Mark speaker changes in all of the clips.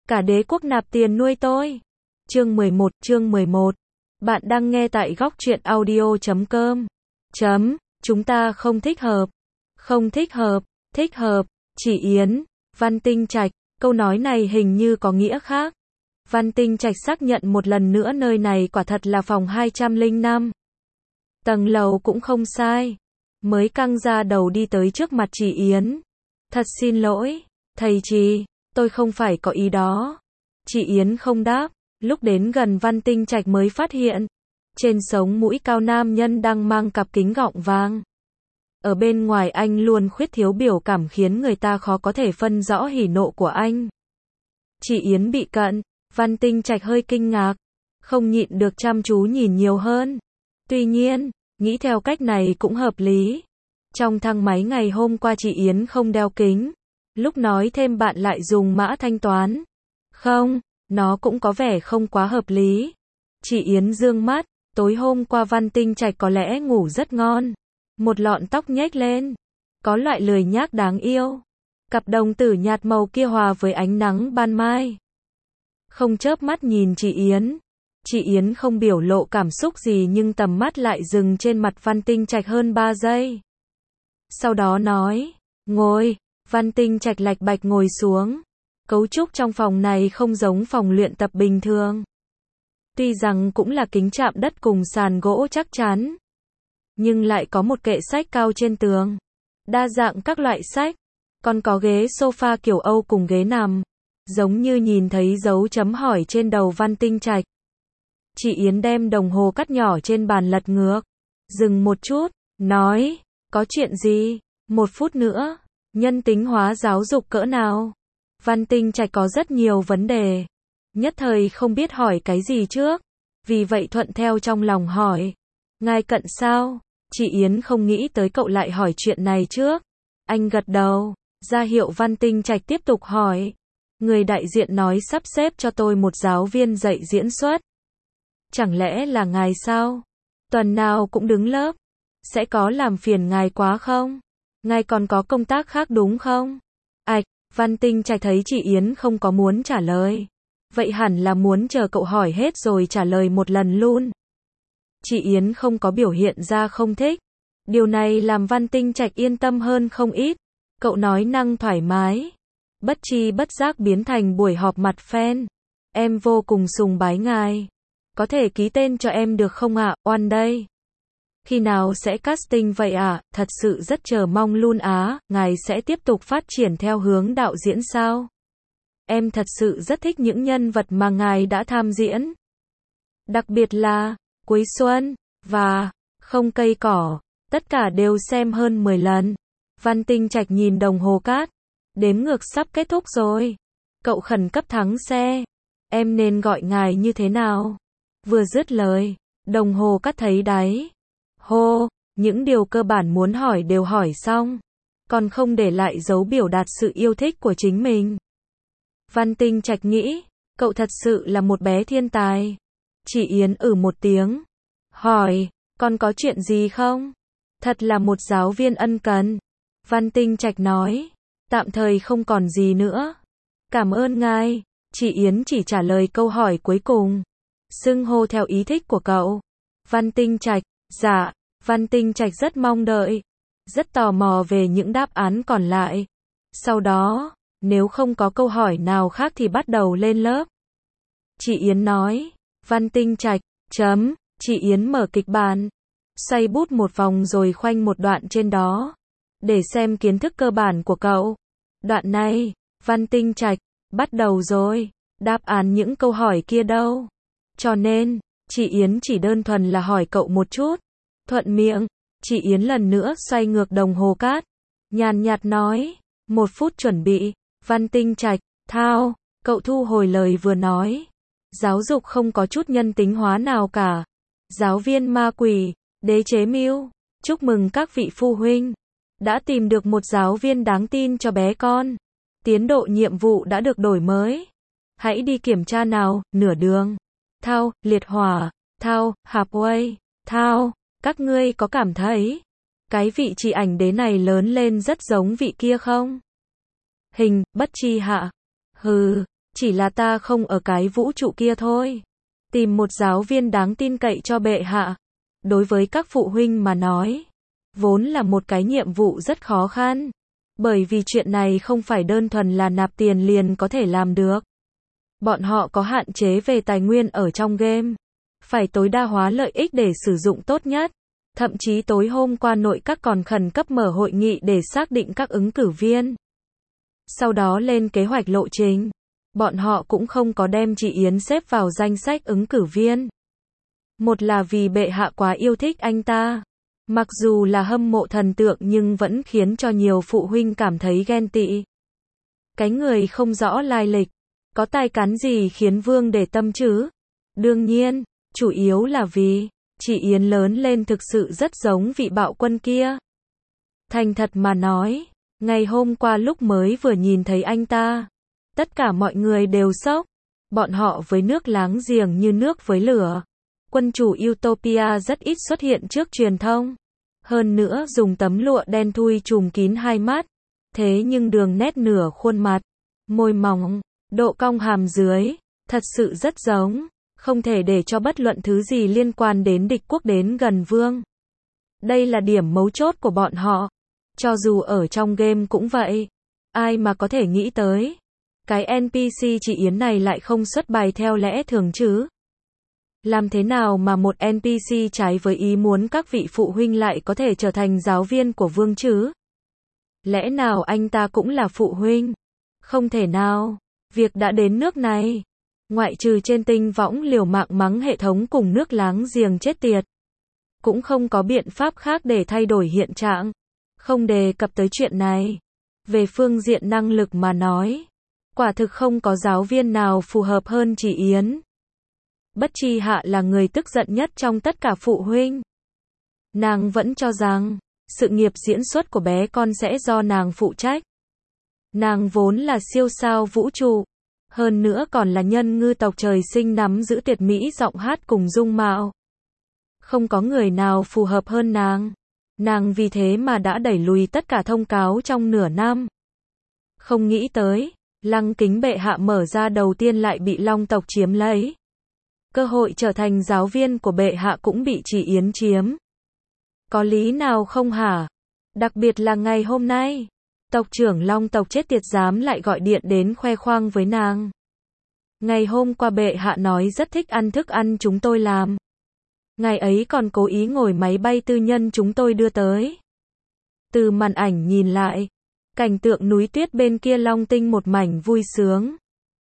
Speaker 1: Cả đế quốc nạp tiền nuôi tôi. Chương 11. Bạn đang nghe tại góc truyện audio.com. Chúng ta không thích hợp. Không thích hợp, thích hợp. Chỉ Yến, Văn Tinh Trạch, câu nói này hình như có nghĩa khác. Văn Tinh Trạch xác nhận một lần nữa nơi này quả thật là phòng 205. Tầng lầu cũng không sai. Mới căng ra đầu đi tới trước mặt chị Yến. Thật xin lỗi, thầy Trì, tôi không phải có ý đó. Chị Yến không đáp, lúc đến gần Văn Tinh Trạch mới phát hiện. Trên sống mũi cao nam nhân đang mang cặp kính gọng vàng. Ở bên ngoài anh luôn khuyết thiếu biểu cảm khiến người ta khó có thể phân rõ hỉ nộ của anh. Chị Yến bị cận, Văn Tinh Trạch hơi kinh ngạc, không nhịn được chăm chú nhìn nhiều hơn. Tuy nhiên, nghĩ theo cách này cũng hợp lý. Trong thang máy ngày hôm qua chị Yến không đeo kính, lúc nói thêm bạn lại dùng mã thanh toán. Không, nó cũng có vẻ không quá hợp lý. Chị Yến dương mắt, tối hôm qua Văn Tinh Trạch có lẽ ngủ rất ngon. Một lọn tóc nhếch lên, có loại lười nhác đáng yêu. Cặp đồng tử nhạt màu kia hòa với ánh nắng ban mai. Không chớp mắt nhìn chị Yến. Chị Yến không biểu lộ cảm xúc gì nhưng tầm mắt lại dừng trên mặt Văn Tinh Trạch hơn 3 giây. Sau đó nói, ngồi. Văn Tinh Trạch lạch bạch ngồi xuống. Cấu trúc trong phòng này không giống phòng luyện tập bình thường. Tuy rằng cũng là kính chạm đất cùng sàn gỗ chắc chắn, nhưng lại có một kệ sách cao trên tường. Đa dạng các loại sách. Còn có ghế sofa kiểu Âu cùng ghế nằm. Giống như nhìn thấy dấu chấm hỏi trên đầu Văn Tinh Trạch. Chị Yến đem đồng hồ cắt nhỏ trên bàn lật ngược. Dừng một chút, nói, có chuyện gì? 1 phút nữa. Nhân tính hóa giáo dục cỡ nào? Văn Tinh Trạch có rất nhiều vấn đề. Nhất thời không biết hỏi cái gì trước. Vì vậy thuận theo trong lòng hỏi. Ngài cận sao? Chị Yến không nghĩ tới cậu lại hỏi chuyện này trước. Anh gật đầu, ra hiệu Văn Tinh Trạch tiếp tục hỏi. Người đại diện nói sắp xếp cho tôi một giáo viên dạy diễn xuất. Chẳng lẽ là ngài sao? Tuần nào cũng đứng lớp. Sẽ có làm phiền ngài quá không? Ngài còn có công tác khác đúng không? Văn Tinh Trạch thấy chị Yến không có muốn trả lời. Vậy hẳn là muốn chờ cậu hỏi hết rồi trả lời một lần luôn. Chị Yến không có biểu hiện ra không thích. Điều này làm Văn Tinh Trạch yên tâm hơn không ít. Cậu nói năng thoải mái. Bất chi bất giác biến thành buổi họp mặt fan. Em vô cùng sùng bái ngài. Có thể ký tên cho em được không ạ? Oan đây. Khi nào sẽ casting vậy ạ? Thật sự rất chờ mong luôn á. Ngài sẽ tiếp tục phát triển theo hướng đạo diễn sao? Em thật sự rất thích những nhân vật mà ngài đã tham diễn. Đặc biệt là Cuối Xuân và Không Cây Cỏ. Tất cả đều xem hơn 10 lần. Văn Tinh Trạch nhìn đồng hồ cát. Đếm ngược sắp kết thúc rồi. Cậu khẩn cấp thắng xe. Em nên gọi ngài như thế nào? Vừa dứt lời, đồng hồ cát thấy đáy. Hô, những điều cơ bản muốn hỏi đều hỏi xong. Còn không để lại dấu biểu đạt sự yêu thích của chính mình. Văn Tinh Trạch nghĩ, cậu thật sự là một bé thiên tài. Chị Yến một tiếng. Hỏi, còn có chuyện gì không? Thật là một giáo viên ân cần. Văn Tinh Trạch nói, tạm thời không còn gì nữa. Cảm ơn ngài. Chị Yến chỉ trả lời câu hỏi cuối cùng. Xưng hô theo ý thích của cậu. Văn Tinh Trạch, dạ. Văn Tinh Trạch rất mong đợi. Rất tò mò về những đáp án còn lại. Sau đó, nếu không có câu hỏi nào khác thì bắt đầu lên lớp. Chị Yến nói, Văn Tinh Trạch, Chị Yến mở kịch bản. Xoay bút một vòng rồi khoanh một đoạn trên đó. Để xem kiến thức cơ bản của cậu. Đoạn này, Văn Tinh Trạch, bắt đầu rồi. Đáp án những câu hỏi kia đâu? Cho nên, chị Yến chỉ đơn thuần là hỏi cậu một chút. Thuận miệng, chị Yến lần nữa xoay ngược đồng hồ cát. Nhàn nhạt nói, 1 phút chuẩn bị. Văn Tinh Trạch, thao, cậu thu hồi lời vừa nói. Giáo dục không có chút nhân tính hóa nào cả. Giáo viên ma quỷ, đế chế mưu. Chúc mừng các vị phụ huynh. Đã tìm được một giáo viên đáng tin cho bé con. Tiến độ nhiệm vụ đã được đổi mới. Hãy đi kiểm tra nào, nửa đường. Thao, liệt hỏa. Thao, halfway. Thao, các ngươi có cảm thấy cái vị chị ảnh đế này lớn lên rất giống vị kia không? Hình, bất chi hạ. Hừ, Chỉ là ta không ở cái vũ trụ kia thôi. Tìm một giáo viên đáng tin cậy cho bệ hạ. Đối với các phụ huynh mà nói, vốn là một cái nhiệm vụ rất khó khăn. Bởi vì chuyện này không phải đơn thuần là nạp tiền liền có thể làm được. Bọn họ có hạn chế về tài nguyên ở trong game. Phải tối đa hóa lợi ích để sử dụng tốt nhất. Thậm chí tối hôm qua nội các còn khẩn cấp mở hội nghị để xác định các ứng cử viên. Sau đó lên kế hoạch lộ trình. Bọn họ cũng không có đem chị Yến xếp vào danh sách ứng cử viên. Một là vì bệ hạ quá yêu thích anh ta. Mặc dù là hâm mộ thần tượng nhưng vẫn khiến cho nhiều phụ huynh cảm thấy ghen tị. Cái người không rõ lai lịch. Có tài cán gì khiến vương để tâm chứ? Đương nhiên, chủ yếu là vì chị Yến lớn lên thực sự rất giống vị bạo quân kia. Thành thật mà nói, ngày hôm qua lúc mới vừa nhìn thấy anh ta, tất cả mọi người đều sốc. Bọn họ với nước láng giềng như nước với lửa. Quân chủ Utopia rất ít xuất hiện trước truyền thông. Hơn nữa dùng tấm lụa đen thui trùm kín hai mắt. Thế nhưng đường nét nửa khuôn mặt, môi mỏng, độ cong hàm dưới, thật sự rất giống. Không thể để cho bất luận thứ gì liên quan đến địch quốc đến gần vương. Đây là điểm mấu chốt của bọn họ. Cho dù ở trong game cũng vậy. Ai mà có thể nghĩ tới. Cái NPC chị Yến này lại không xuất bài theo lẽ thường chứ. Làm thế nào mà một NPC trái với ý muốn các vị phụ huynh lại có thể trở thành giáo viên của vương chứ? Lẽ nào anh ta cũng là phụ huynh? Không thể nào. Việc đã đến nước này. Ngoại trừ trên tinh võng liều mạng mắng hệ thống cùng nước láng giềng chết tiệt. Cũng không có biện pháp khác để thay đổi hiện trạng. Không đề cập tới chuyện này. Về phương diện năng lực mà nói. Quả thực không có giáo viên nào phù hợp hơn chị Yến. Bất Tri Hạ là người tức giận nhất trong tất cả phụ huynh. Nàng vẫn cho rằng, sự nghiệp diễn xuất của bé con sẽ do nàng phụ trách. Nàng vốn là siêu sao vũ trụ. Hơn nữa còn là nhân ngư tộc trời sinh nắm giữ tuyệt mỹ giọng hát cùng dung mạo. Không có người nào phù hợp hơn nàng. Nàng vì thế mà đã đẩy lùi tất cả thông cáo trong nửa năm. Không nghĩ tới, Lăng Kính bệ hạ mở ra đầu tiên lại bị Long tộc chiếm lấy. Cơ hội trở thành giáo viên của bệ hạ cũng bị chị Yến chiếm. Có lý nào không hả? Đặc biệt là ngày hôm nay. Tộc trưởng Long tộc chết tiệt dám lại gọi điện đến khoe khoang với nàng. Ngày hôm qua bệ hạ nói rất thích ăn thức ăn chúng tôi làm. Ngày ấy còn cố ý ngồi máy bay tư nhân chúng tôi đưa tới. Từ màn ảnh nhìn lại, cảnh tượng núi tuyết bên kia Long Tinh một mảnh vui sướng.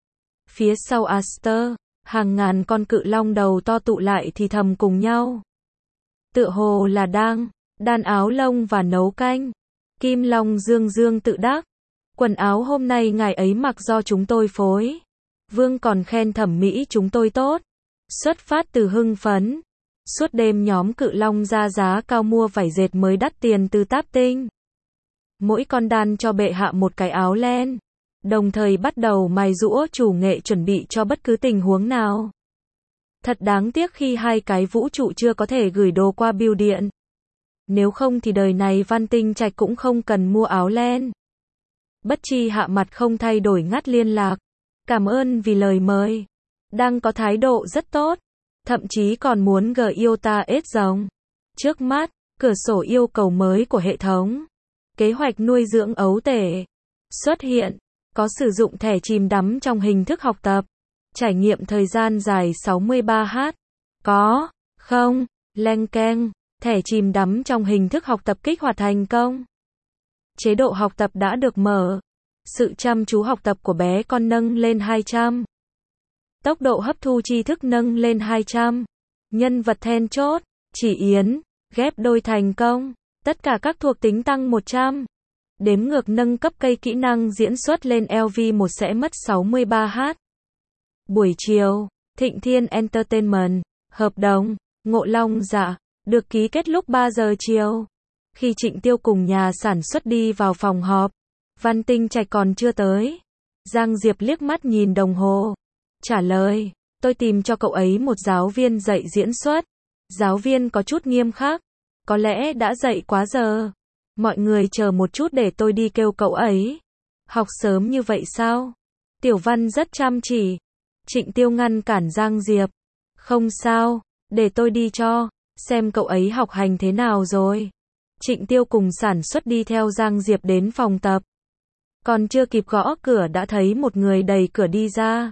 Speaker 1: Phía sau Aster, hàng ngàn con cự long đầu to tụ lại thì thầm cùng nhau. Tựa hồ là đang đan áo lông và nấu canh. Kim Long dương dương tự đắc. Quần áo hôm nay ngài ấy mặc do chúng tôi phối. Vương còn khen thẩm mỹ chúng tôi tốt. Xuất phát từ hưng phấn. Suốt đêm nhóm cự long ra giá cao mua vải dệt mới đắt tiền từ Táp Tinh. Mỗi con đan cho bệ hạ một cái áo len. Đồng thời bắt đầu mài giũa chủ nghệ chuẩn bị cho bất cứ tình huống nào. Thật đáng tiếc khi hai cái vũ trụ chưa có thể gửi đồ qua bưu điện. Nếu không thì đời này Văn Tinh Trạch cũng không cần mua áo len. Bất Tri Hạ mặt không thay đổi ngắt liên lạc. Cảm ơn vì lời mời. Đang có thái độ rất tốt. Thậm chí còn muốn gờ yêu ta ết rồng. Trước mắt, cửa sổ yêu cầu mới của hệ thống. Kế hoạch nuôi dưỡng ấu tể. Xuất hiện. Có sử dụng thẻ chìm đắm trong hình thức học tập. Trải nghiệm thời gian dài 63h. Có. Không. Leng keng. Thẻ chìm đắm trong hình thức học tập kích hoạt thành công. Chế độ học tập đã được mở. Sự chăm chú học tập của bé con nâng lên 200. Tốc độ hấp thu tri thức nâng lên 200. Nhân vật then chốt, Chỉ Yến, ghép đôi thành công. Tất cả các thuộc tính tăng 100. Đếm ngược nâng cấp cây kỹ năng diễn xuất lên LV1 sẽ mất 63h. Buổi chiều, Thịnh Thiên Entertainment, hợp đồng, Ngộ Long Dạ, được ký kết lúc 3 giờ chiều. Khi Trịnh Tiêu cùng nhà sản xuất đi vào phòng họp, Văn Tinh Trạch còn chưa tới. Giang Diệp liếc mắt nhìn đồng hồ. Trả lời, tôi tìm cho cậu ấy một giáo viên dạy diễn xuất. Giáo viên có chút nghiêm khắc. Có lẽ đã dậy quá giờ. Mọi người chờ một chút để tôi đi kêu cậu ấy. Học sớm như vậy sao? Tiểu Văn rất chăm chỉ. Trịnh Tiêu ngăn cản Giang Diệp. Không sao, để tôi đi cho, xem cậu ấy học hành thế nào rồi. Trịnh Tiêu cùng sản xuất đi theo Giang Diệp đến phòng tập. Còn chưa kịp gõ cửa đã thấy một người đẩy cửa đi ra.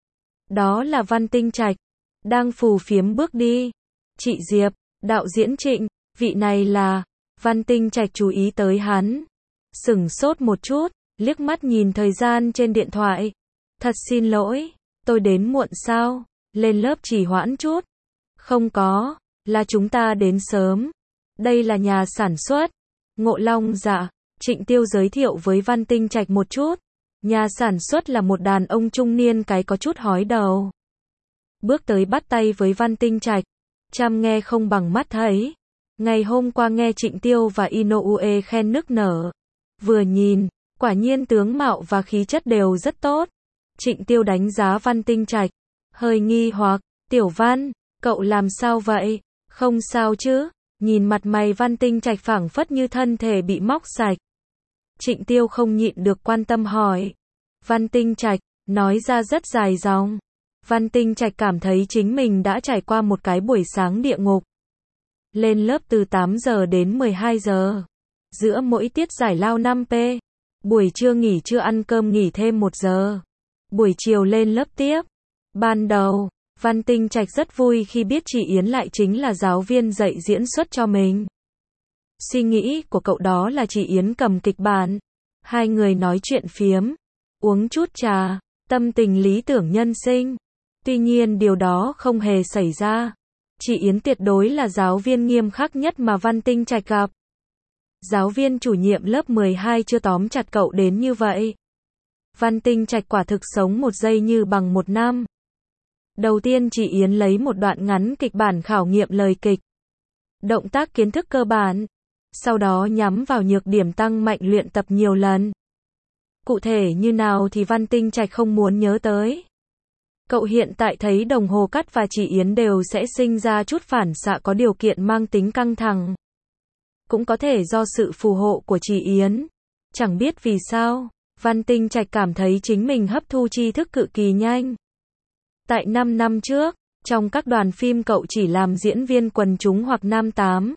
Speaker 1: Đó là Văn Tinh Trạch, đang phù phiếm bước đi. Chị Diệp, đạo diễn Trịnh, vị này là... Văn Tinh Trạch chú ý tới hắn. Sửng sốt một chút, liếc mắt nhìn thời gian trên điện thoại. Thật xin lỗi, tôi đến muộn sao? Lên lớp trì hoãn chút. Không có, là chúng ta đến sớm. Đây là nhà sản xuất. Ngộ Long dạ. Trịnh Tiêu giới thiệu với Văn Tinh Trạch một chút. Nhà sản xuất là một đàn ông trung niên cái có chút hói đầu. Bước tới bắt tay với Văn Tinh Trạch. Chăm nghe không bằng mắt thấy. Ngày hôm qua nghe Trịnh Tiêu và Inoue khen nức nở. Vừa nhìn, quả nhiên tướng mạo và khí chất đều rất tốt. Trịnh Tiêu đánh giá Văn Tinh Trạch. Hơi nghi hoặc, Tiểu Văn, cậu làm sao vậy? Không sao chứ? Nhìn mặt mày Văn Tinh Trạch phảng phất như thân thể bị móc sạch. Trịnh Tiêu không nhịn được quan tâm hỏi. Văn Tinh Trạch, nói ra rất dài dòng. Văn Tinh Trạch cảm thấy chính mình đã trải qua một cái buổi sáng địa ngục. Lên lớp từ 8 giờ đến 12 giờ. Giữa mỗi tiết giải lao 5p. Buổi trưa nghỉ trưa ăn cơm nghỉ thêm 1 giờ. Buổi chiều lên lớp tiếp. Ban đầu, Văn Tinh Trạch rất vui khi biết chị Yến lại chính là giáo viên dạy diễn xuất cho mình. Suy nghĩ của cậu đó là chị Yến cầm kịch bản. Hai người nói chuyện phiếm. Uống chút trà. Tâm tình lý tưởng nhân sinh. Tuy nhiên điều đó không hề xảy ra. Chị Yến tuyệt đối là giáo viên nghiêm khắc nhất mà Văn Tinh Trạch gặp. Giáo viên chủ nhiệm lớp 12 chưa tóm chặt cậu đến như vậy. Văn Tinh Trạch quả thực sống 1 giây như bằng 1 năm. Đầu tiên chị Yến lấy một đoạn ngắn kịch bản khảo nghiệm lời kịch. Động tác kiến thức cơ bản. Sau đó nhắm vào nhược điểm tăng mạnh luyện tập nhiều lần. Cụ thể như nào thì Văn Tinh Trạch không muốn nhớ tới. Cậu hiện tại thấy đồng hồ cắt và chị Yến đều sẽ sinh ra chút phản xạ có điều kiện mang tính căng thẳng. Cũng có thể do sự phù hộ của chị Yến. Chẳng biết vì sao, Văn Tinh Trạch cảm thấy chính mình hấp thu tri thức cực kỳ nhanh. Tại 5 năm trước, trong các đoàn phim cậu chỉ làm diễn viên quần chúng hoặc nam tám.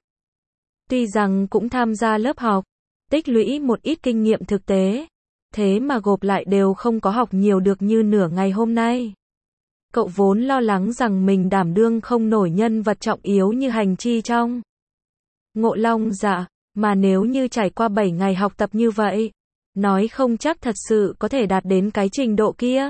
Speaker 1: Tuy rằng cũng tham gia lớp học, tích lũy một ít kinh nghiệm thực tế, thế mà gộp lại đều không có học nhiều được như nửa ngày hôm nay. Cậu vốn lo lắng rằng mình đảm đương không nổi nhân vật trọng yếu như hành chi trong Ngộ Long dạ, mà nếu như trải qua 7 ngày học tập như vậy, nói không chắc thật sự có thể đạt đến cái trình độ kia.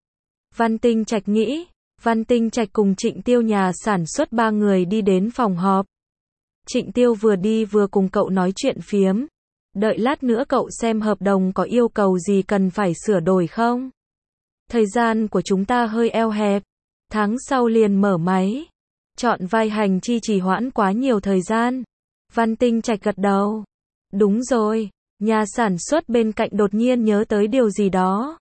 Speaker 1: Văn Tinh Trạch nghĩ, Văn Tinh Trạch cùng Trịnh Tiêu nhà sản xuất 3 người đi đến phòng họp. Trịnh Tiêu vừa đi vừa cùng cậu nói chuyện phiếm. Đợi lát nữa cậu xem hợp đồng có yêu cầu gì cần phải sửa đổi không? Thời gian của chúng ta hơi eo hẹp. Tháng sau liền mở máy. Chọn vai hành chi trì hoãn quá nhiều thời gian. Văn Tinh Trạch gật đầu. Đúng rồi, nhà sản xuất bên cạnh đột nhiên nhớ tới điều gì đó.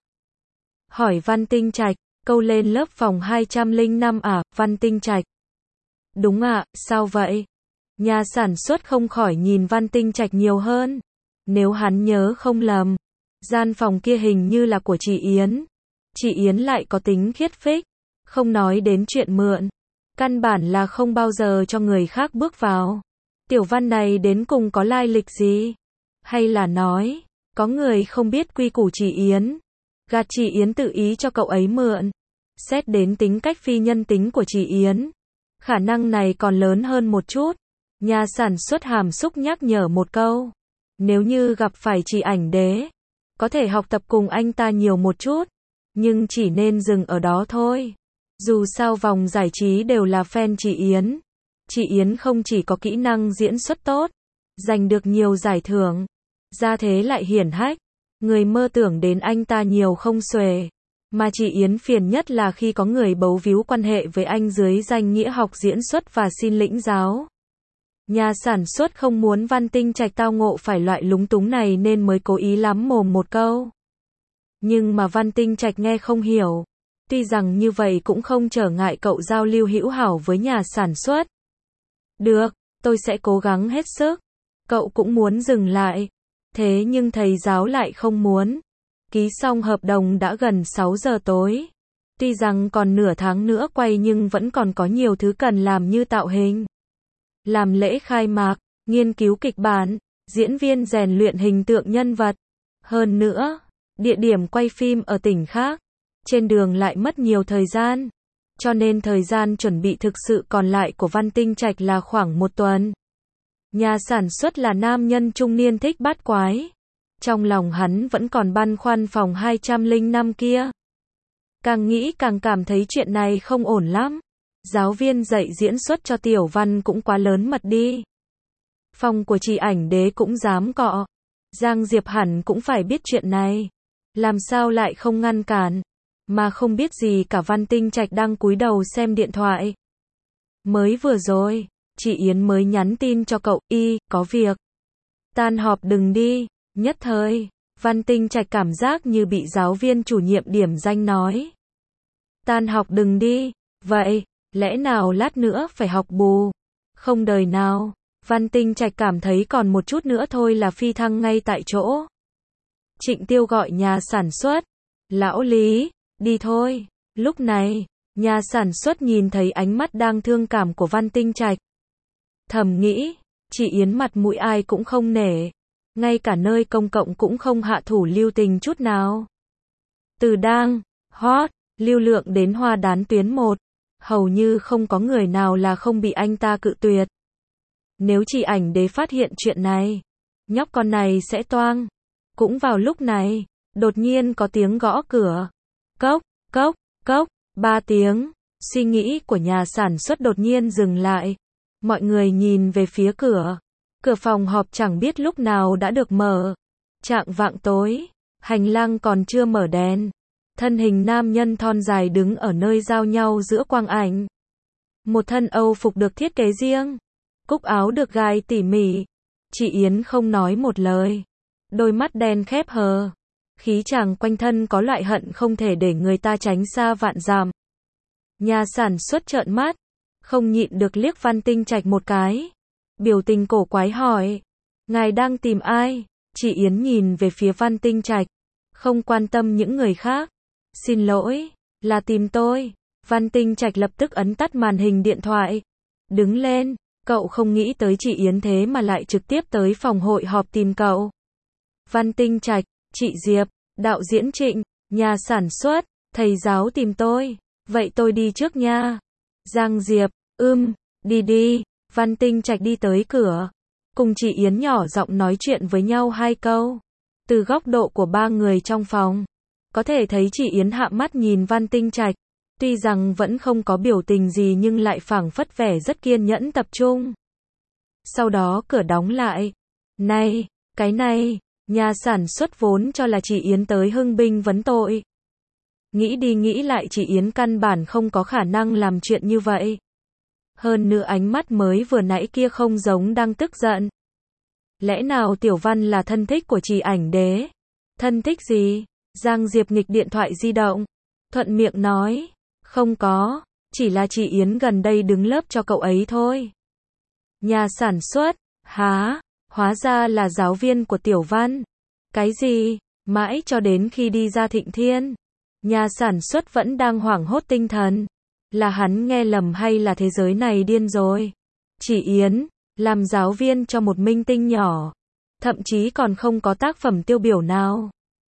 Speaker 1: Hỏi Văn Tinh Trạch, câu lên lớp phòng 205 à, Văn Tinh Trạch. Đúng ạ, sao vậy? Nhà sản xuất không khỏi nhìn Văn Tinh Trạch nhiều hơn. Nếu hắn nhớ không lầm, gian phòng kia hình như là của chị Yến. Chị Yến lại có tính khiết phích, không nói đến chuyện mượn. Căn bản là không bao giờ cho người khác bước vào. Tiểu Văn này đến cùng có lai lịch gì? Hay là nói, có người không biết quy củ chị Yến, gạt chị Yến tự ý cho cậu ấy mượn. Xét đến tính cách phi nhân tính của chị Yến, khả năng này còn lớn hơn một chút. Nhà sản xuất hàm xúc nhắc nhở một câu. Nếu như gặp phải chị ảnh đế, có thể học tập cùng anh ta nhiều một chút, nhưng chỉ nên dừng ở đó thôi. Dù sao vòng giải trí đều là fan chị Yến. Chị Yến không chỉ có kỹ năng diễn xuất tốt, giành được nhiều giải thưởng, gia thế lại hiển hách, người mơ tưởng đến anh ta nhiều không xuể. Mà chị Yến phiền nhất là khi có người bấu víu quan hệ với anh dưới danh nghĩa học diễn xuất và xin lĩnh giáo. Nhà sản xuất không muốn Văn Tinh Trạch tao ngộ phải loại lúng túng này nên mới cố ý lắm mồm một câu. Nhưng mà Văn Tinh Trạch nghe không hiểu. Tuy rằng như vậy cũng không trở ngại cậu giao lưu hữu hảo với nhà sản xuất. Được, tôi sẽ cố gắng hết sức. Cậu cũng muốn dừng lại. Thế nhưng thầy giáo lại không muốn. Ký xong hợp đồng đã gần 6 giờ tối. Tuy rằng còn nửa tháng nữa quay nhưng vẫn còn có nhiều thứ cần làm như tạo hình, làm lễ khai mạc, nghiên cứu kịch bản, diễn viên rèn luyện hình tượng nhân vật. Hơn nữa, địa điểm quay phim ở tỉnh khác, trên đường lại mất nhiều thời gian. Cho nên thời gian chuẩn bị thực sự còn lại của Văn Tinh Trạch là khoảng 1 tuần. Nhà sản xuất là nam nhân trung niên thích bát quái. Trong lòng hắn vẫn còn băn khoăn phòng 205 kia. Càng nghĩ càng cảm thấy chuyện này không ổn lắm. Giáo viên dạy diễn xuất cho Tiểu Văn cũng quá lớn mật đi. Phòng của chị ảnh đế cũng dám cọ. Giang Diệp hẳn cũng phải biết chuyện này. Làm sao lại không ngăn cản. Mà không biết gì cả. Văn Tinh Trạch đang cúi đầu xem điện thoại. Mới vừa rồi, chị Yến mới nhắn tin cho cậu, có việc. Tan họp đừng đi. Nhất thời, Văn Tinh Trạch cảm giác như bị giáo viên chủ nhiệm điểm danh nói. Tan học đừng đi. Vậy, lẽ nào lát nữa phải học bù? Không đời nào. Văn Tinh Trạch cảm thấy còn một chút nữa thôi là phi thăng ngay tại chỗ. Trịnh Tiêu gọi nhà sản xuất. Lão Lý, đi thôi. Lúc này, nhà sản xuất nhìn thấy ánh mắt đang thương cảm của Văn Tinh Trạch. Thầm nghĩ, chị Yến mặt mũi ai cũng không nể. Ngay cả nơi công cộng cũng không hạ thủ lưu tình chút nào. Từ đang, hot, lưu lượng đến hoa đán tuyến 1. Hầu như không có người nào là không bị anh ta cự tuyệt. Nếu chị ảnh đế phát hiện chuyện này, nhóc con này sẽ toang. Cũng vào lúc này, đột nhiên có tiếng gõ cửa. Cốc, cốc, cốc, 3 tiếng. Suy nghĩ của nhà sản xuất đột nhiên dừng lại. Mọi người nhìn về phía cửa. Cửa phòng họp chẳng biết lúc nào đã được mở. Chạng vạng tối, hành lang còn chưa mở đèn. Thân hình nam nhân thon dài đứng ở nơi giao nhau giữa quang ảnh. Một thân Âu phục được thiết kế riêng. Cúc áo được gai tỉ mỉ. Chị Yến không nói một lời. Đôi mắt đen khép hờ. Khí chàng quanh thân có loại hận không thể để người ta tránh xa vạn dặm. Nhà sản xuất trợn mắt. Không nhịn được liếc Văn Tinh Trạch một cái. Biểu tình cổ quái hỏi. Ngài đang tìm ai? Chị Yến nhìn về phía Văn Tinh Trạch. Không quan tâm những người khác. Xin lỗi, là tìm tôi. Văn Tinh Trạch lập tức ấn tắt màn hình điện thoại. Đứng lên, cậu không nghĩ tới chị Yến thế mà lại trực tiếp tới phòng hội họp tìm cậu. Văn Tinh Trạch, chị Diệp, đạo diễn Trịnh, nhà sản xuất, thầy giáo tìm tôi. Vậy tôi đi trước nha. Giang Diệp, đi đi. Văn Tinh Trạch đi tới cửa. Cùng chị Yến nhỏ giọng nói chuyện với nhau 2 câu. Từ góc độ của 3 người trong phòng, có thể thấy chị Yến hạ mắt nhìn Văn Tinh Trạch. Tuy rằng vẫn không có biểu tình gì nhưng lại phảng phất vẻ rất kiên nhẫn tập trung. Sau đó cửa đóng lại. Này, cái này, nhà sản xuất vốn cho là chị Yến tới hưng binh vấn tội. Nghĩ đi nghĩ lại chị Yến căn bản không có khả năng làm chuyện như vậy. Hơn nữa ánh mắt mới vừa nãy kia không giống đang tức giận. Lẽ nào Tiểu Văn là thân thích của chị ảnh đế? Thân thích gì? Giang Diệp nghịch điện thoại di động. Thuận miệng nói. Không có. Chỉ là chị Yến gần đây đứng lớp cho cậu ấy thôi. Nhà sản xuất. Há? Hóa ra là giáo viên của Tiểu Văn. Cái gì? Mãi cho đến khi đi ra Thịnh Thiên. Nhà sản xuất vẫn đang hoảng hốt tinh thần. Là hắn nghe lầm hay là thế giới này điên rồi? Chị Yến, làm giáo viên cho một minh tinh nhỏ. Thậm chí còn không có tác phẩm tiêu biểu nào.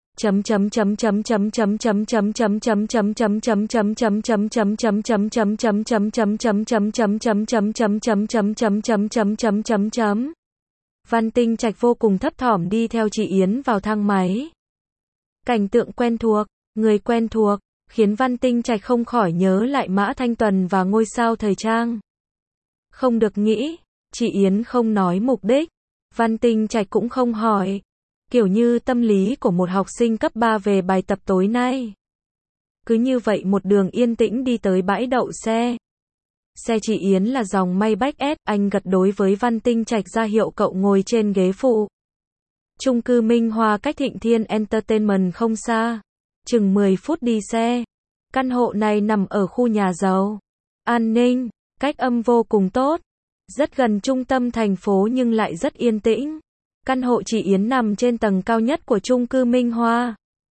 Speaker 1: Văn Tinh Trạch vô cùng thấp thỏm đi theo chị Yến vào thang máy. Cảnh tượng quen thuộc, người quen thuộc, khiến Văn Tinh Trạch không khỏi nhớ lại Mã Thanh Tuần và ngôi sao thời trang. Không được nghĩ, chị Yến không nói mục đích, Văn Tinh Trạch cũng không hỏi. Kiểu như tâm lý của một học sinh cấp 3 về bài tập tối nay. Cứ như vậy một đường yên tĩnh đi tới bãi đậu xe. Xe chị Yến là dòng Maybach S, anh gật đối với Văn Tinh Trạch ra hiệu cậu ngồi trên ghế phụ. Chung cư Minh Hoa cách Thịnh Thiên Entertainment không xa. Chừng 10 phút đi xe. Căn hộ này nằm ở khu nhà giàu. An ninh, cách âm vô cùng tốt. Rất gần trung tâm thành phố nhưng lại rất yên tĩnh. Căn hộ chị Yến nằm trên tầng cao nhất của chung cư Minh Hoa.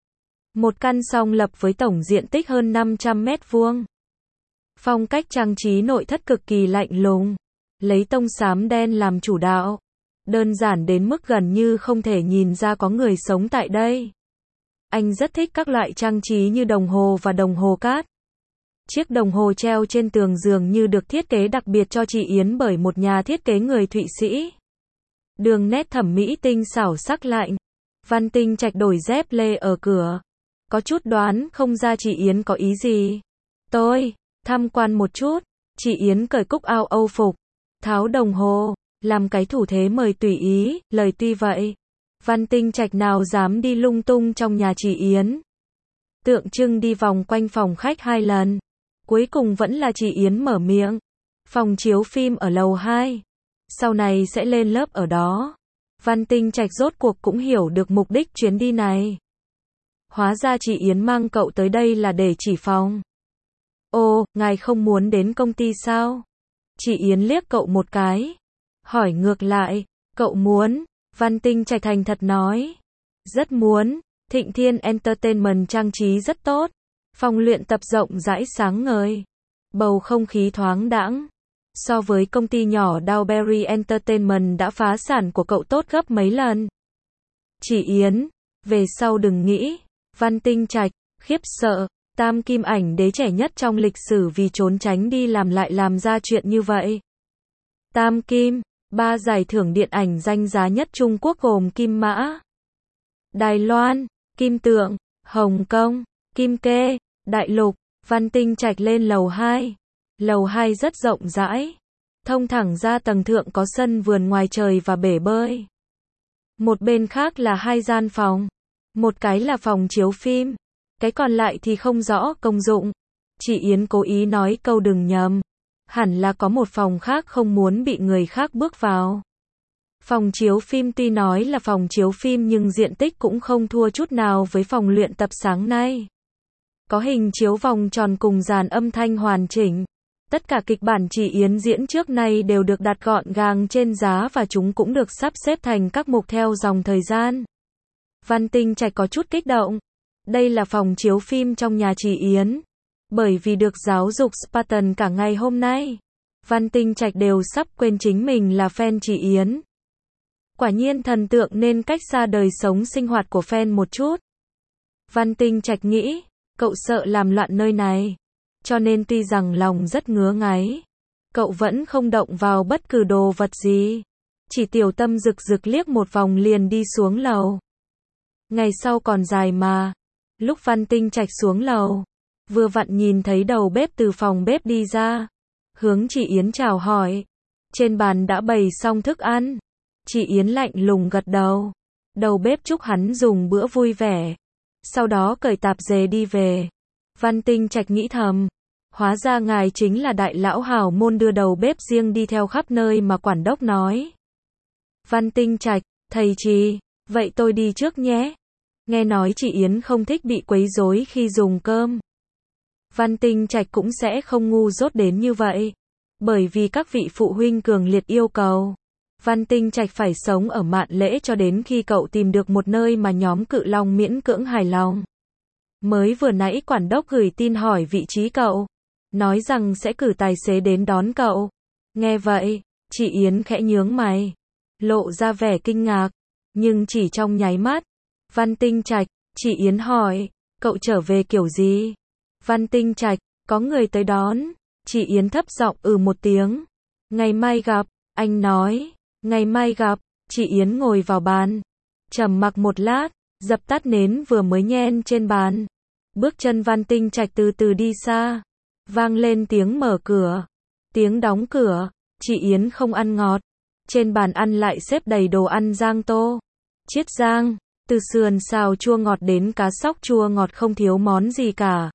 Speaker 1: Một căn song lập với tổng diện tích hơn 500 mét vuông. Phong cách trang trí nội thất cực kỳ lạnh lùng, lấy tông xám đen làm chủ đạo. Đơn giản đến mức gần như không thể nhìn ra có người sống tại đây. Anh rất thích các loại trang trí như đồng hồ và đồng hồ cát. Chiếc đồng hồ treo trên tường dường như được thiết kế đặc biệt cho chị Yến bởi một nhà thiết kế người Thụy Sĩ. Đường nét thẩm mỹ tinh xảo sắc lạnh. Văn Tinh Trạch đổi dép lê ở cửa. Có chút đoán không ra chị Yến có ý gì. Tôi tham quan một chút. Chị Yến cởi cúc áo Âu phục, tháo đồng hồ, làm cái thủ thế mời tùy ý, lời tuy vậy. Văn Tinh Trạch nào dám đi lung tung trong nhà chị Yến. Tượng trưng đi vòng quanh phòng khách 2 lần. Cuối cùng vẫn là chị Yến mở miệng. Phòng chiếu phim ở lầu 2. Sau này sẽ lên lớp ở đó. Văn Tinh Trạch rốt cuộc cũng hiểu được mục đích chuyến đi này. Hóa ra chị Yến mang cậu tới đây là để chỉ phòng. Ồ, ngài không muốn đến công ty sao? Chị Yến liếc cậu một cái. Hỏi ngược lại, cậu muốn? Văn Tinh Trạch thành thật nói. Rất muốn. Thịnh Thiên Entertainment trang trí rất tốt. Phòng luyện tập rộng rãi sáng ngời. Bầu không khí thoáng đãng. So với công ty nhỏ Dowberry Entertainment đã phá sản của cậu tốt gấp mấy lần. Chị Yến, về sau đừng nghĩ. Văn Tinh Trạch, khiếp sợ. Tam kim ảnh đế trẻ nhất trong lịch sử vì trốn tránh đi làm lại làm ra chuyện như vậy. Tam kim, 3 giải thưởng điện ảnh danh giá nhất Trung Quốc gồm Kim Mã, Đài Loan, Kim Tượng, Hồng Kông, Kim Kê, Đại Lục. Văn Tinh Trạch lên lầu 2. Lầu 2 rất rộng rãi. Thông thẳng ra tầng thượng có sân vườn ngoài trời và bể bơi. Một bên khác là 2 gian phòng. Một cái là phòng chiếu phim. Cái còn lại thì không rõ công dụng. Chị Yến cố ý nói câu đừng nhầm. Hẳn là có một phòng khác không muốn bị người khác bước vào. Phòng chiếu phim tuy nói là phòng chiếu phim nhưng diện tích cũng không thua chút nào với phòng luyện tập sáng nay. Có hình chiếu vòng tròn cùng dàn âm thanh hoàn chỉnh. Tất cả kịch bản chị Yến diễn trước nay đều được đặt gọn gàng trên giá và chúng cũng được sắp xếp thành các mục theo dòng thời gian. Văn Tinh Trạch có chút kích động. Đây là phòng chiếu phim trong nhà chị Yến. Bởi vì được giáo dục Spartan cả ngày hôm nay, Văn Tinh Trạch đều sắp quên chính mình là fan chị Yến. Quả nhiên thần tượng nên cách xa đời sống sinh hoạt của fan một chút. Văn Tinh Trạch nghĩ, cậu sợ làm loạn nơi này. Cho nên tuy rằng lòng rất ngứa ngáy, cậu vẫn không động vào bất cứ đồ vật gì. Chỉ tiểu tâm rực rực liếc một vòng liền đi xuống lầu. Ngày sau còn dài mà. Lúc Văn Tinh Trạch xuống lầu, vừa vặn nhìn thấy đầu bếp từ phòng bếp đi ra. Hướng chị Yến chào hỏi. Trên bàn đã bày xong thức ăn. Chị Yến lạnh lùng gật đầu. Đầu bếp chúc hắn dùng bữa vui vẻ. Sau đó cởi tạp dề đi về. Văn Tinh Trạch nghĩ thầm. Hóa ra ngài chính là đại lão hào môn đưa đầu bếp riêng đi theo khắp nơi mà quản đốc nói. Văn Tinh Trạch, thầy trì, vậy tôi đi trước nhé. Nghe nói chị Yến không thích bị quấy rối khi dùng cơm. Văn Tinh Trạch cũng sẽ không ngu dốt đến như vậy. Bởi vì các vị phụ huynh cường liệt yêu cầu. Văn Tinh Trạch phải sống ở mạn lễ cho đến khi cậu tìm được một nơi mà nhóm Cự Long miễn cưỡng hài lòng. Mới vừa nãy quản đốc gửi tin hỏi vị trí cậu. Nói rằng sẽ cử tài xế đến đón cậu. Nghe vậy, chị Yến khẽ nhướng mày. Lộ ra vẻ kinh ngạc. Nhưng chỉ trong nháy mắt. Văn Tinh Trạch, chị Yến hỏi, cậu trở về kiểu gì? Văn Tinh Trạch, có người tới đón. Chị Yến thấp giọng một tiếng. Ngày mai gặp, anh nói. Ngày mai gặp. Chị Yến ngồi vào bàn. Trầm mặc một lát, dập tắt nến vừa mới nhen trên bàn. Bước chân Văn Tinh Trạch từ từ đi xa. Vang lên tiếng mở cửa. Tiếng đóng cửa. Chị Yến không ăn ngọt. Trên bàn ăn lại xếp đầy đồ ăn rang tô. Chiết rang. Từ sườn xào chua ngọt đến cá sóc chua ngọt không thiếu món gì cả.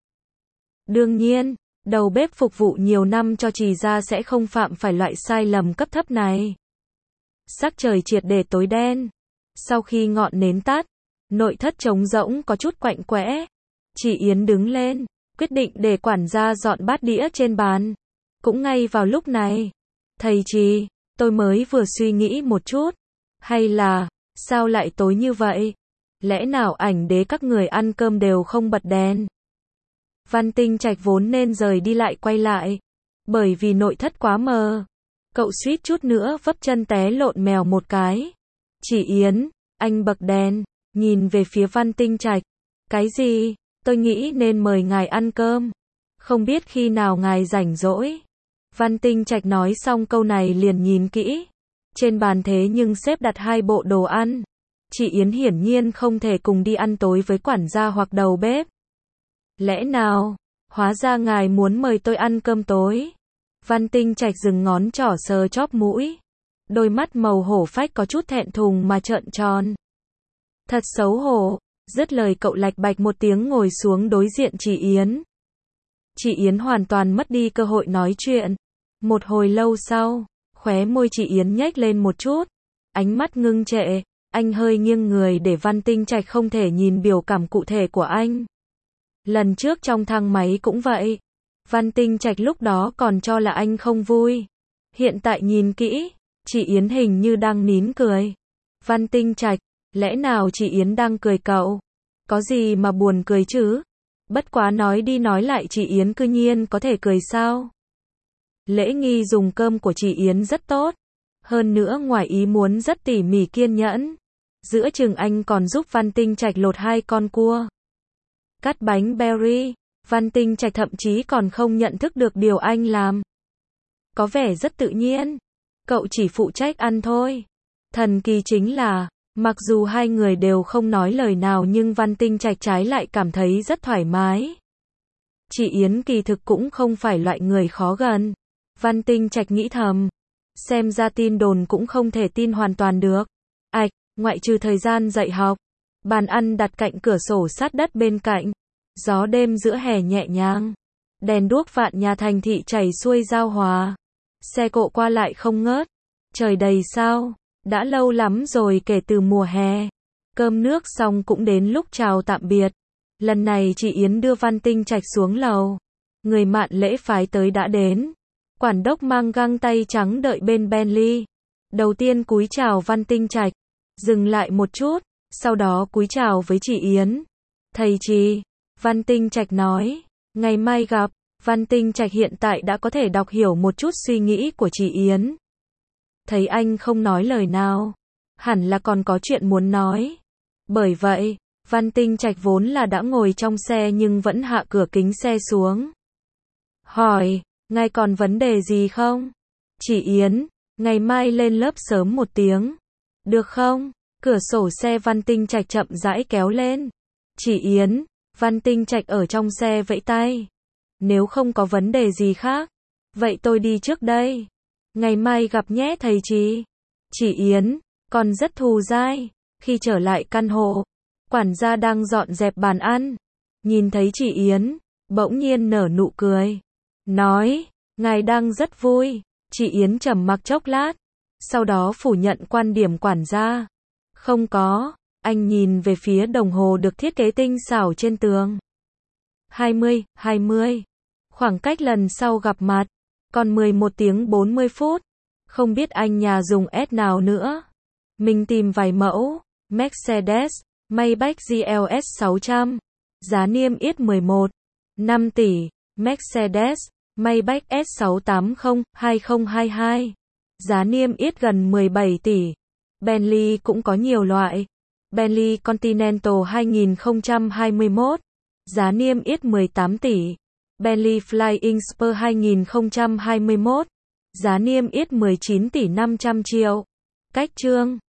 Speaker 1: Đương nhiên, đầu bếp phục vụ nhiều năm cho Trì gia sẽ không phạm phải loại sai lầm cấp thấp này. Sắc trời triệt để tối đen. Sau khi ngọn nến tắt, nội thất trống rỗng có chút quạnh quẽ. Chị Yến đứng lên, quyết định để quản gia dọn bát đĩa trên bàn. Cũng ngay vào lúc này, thầy Trì, tôi mới vừa suy nghĩ một chút. Hay là, sao lại tối như vậy? Lẽ nào ảnh đế các người ăn cơm đều không bật đèn? Văn Tinh Trạch vốn nên rời đi lại quay lại. Bởi vì nội thất quá mờ. Cậu suýt chút nữa vấp chân té lộn mèo một cái. Chị Yến, anh bật đèn, nhìn về phía Văn Tinh Trạch. Cái gì? Tôi nghĩ nên mời ngài ăn cơm. Không biết khi nào ngài rảnh rỗi. Văn Tinh Trạch nói xong câu này liền nhìn kỹ. Trên bàn thế nhưng xếp đặt 2 bộ đồ ăn. Chị Yến hiển nhiên không thể cùng đi ăn tối với quản gia hoặc đầu bếp. Lẽ nào? Hóa ra ngài muốn mời tôi ăn cơm tối. Văn Tinh Trạch dừng ngón trỏ sờ chóp mũi. Đôi mắt màu hổ phách có chút thẹn thùng mà trợn tròn. Thật xấu hổ. Dứt lời cậu lạch bạch một tiếng ngồi xuống đối diện chị Yến. Chị Yến hoàn toàn mất đi cơ hội nói chuyện. Một hồi lâu sau, khóe môi chị Yến nhếch lên một chút. Ánh mắt ngưng trệ, anh hơi nghiêng người để Văn Tinh Trạch không thể nhìn biểu cảm cụ thể của anh. Lần trước trong thang máy cũng vậy. Văn Tinh Trạch lúc đó còn cho là anh không vui. Hiện tại nhìn kỹ, chị Yến hình như đang nín cười. Văn Tinh Trạch, lẽ nào chị Yến đang cười cậu? Có gì mà buồn cười chứ? Bất quá nói đi nói lại chị Yến cư nhiên có thể cười sao? Lễ nghi dùng cơm của chị Yến rất tốt. Hơn nữa ngoài ý muốn rất tỉ mỉ kiên nhẫn. Giữa chừng anh còn giúp Văn Tinh Trạch lột 2 con cua. Cắt bánh berry. Văn Tinh Trạch thậm chí còn không nhận thức được điều anh làm. Có vẻ rất tự nhiên. Cậu chỉ phụ trách ăn thôi. Thần kỳ chính là, mặc dù hai người đều không nói lời nào nhưng Văn Tinh Trạch trái lại cảm thấy rất thoải mái. Chị Yến kỳ thực cũng không phải loại người khó gần. Văn Tinh Trạch nghĩ thầm. Xem ra tin đồn cũng không thể tin hoàn toàn được. Ngoại trừ thời gian dạy học. Bàn ăn đặt cạnh cửa sổ sát đất bên cạnh. Gió đêm giữa hè nhẹ nhàng. Đèn đuốc vạn nhà thành thị chảy xuôi giao hòa. Xe cộ qua lại không ngớt. Trời đầy sao. Đã lâu lắm rồi kể từ mùa hè. Cơm nước xong cũng đến lúc chào tạm biệt. Lần này chị Yến đưa Văn Tinh Trạch xuống lầu. Người mạn lễ phái tới đã đến. Quản đốc mang găng tay trắng đợi bên Bentley. Đầu tiên cúi chào Văn Tinh Trạch. Dừng lại một chút. Sau đó cúi chào với chị Yến. Thầy chị. Văn Tinh Trạch nói. Ngày mai gặp. Văn Tinh Trạch hiện tại đã có thể đọc hiểu một chút suy nghĩ của chị Yến. Thấy anh không nói lời nào. Hẳn là còn có chuyện muốn nói. Bởi vậy, Văn Tinh Trạch vốn là đã ngồi trong xe nhưng vẫn hạ cửa kính xe xuống. Hỏi, ngài còn vấn đề gì không? Chị Yến, ngày mai lên lớp sớm một tiếng. Được không? Cửa sổ xe Văn Tinh Trạch chậm rãi kéo lên. Chị Yến, Văn Tinh Trạch ở trong xe vẫy tay. Nếu không có vấn đề gì khác, vậy tôi đi trước đây. Ngày mai gặp nhé thầy chị. Chị Yến, còn rất thù dai. Khi trở lại căn hộ, quản gia đang dọn dẹp bàn ăn. Nhìn thấy chị Yến, bỗng nhiên nở nụ cười. Nói, ngài đang rất vui. Chị Yến trầm mặc chốc lát. Sau đó phủ nhận quan điểm quản gia. Không có, anh nhìn về phía đồng hồ được thiết kế tinh xảo trên tường. 20. Khoảng cách lần sau gặp mặt, còn 11 tiếng 40 phút. Không biết anh nhà dùng S nào nữa. Mình tìm vài mẫu. Mercedes, Maybach GLS 600. Giá niêm yết 11,5 tỷ. Mercedes, Maybach S680, 2022. Giá niêm yết gần 17 tỷ. Bentley cũng có nhiều loại. Bentley Continental 2021. Giá niêm yết 18 tỷ. Bentley Flying Spur 2021. Giá niêm yết 19 tỷ 500 triệu. Cách chương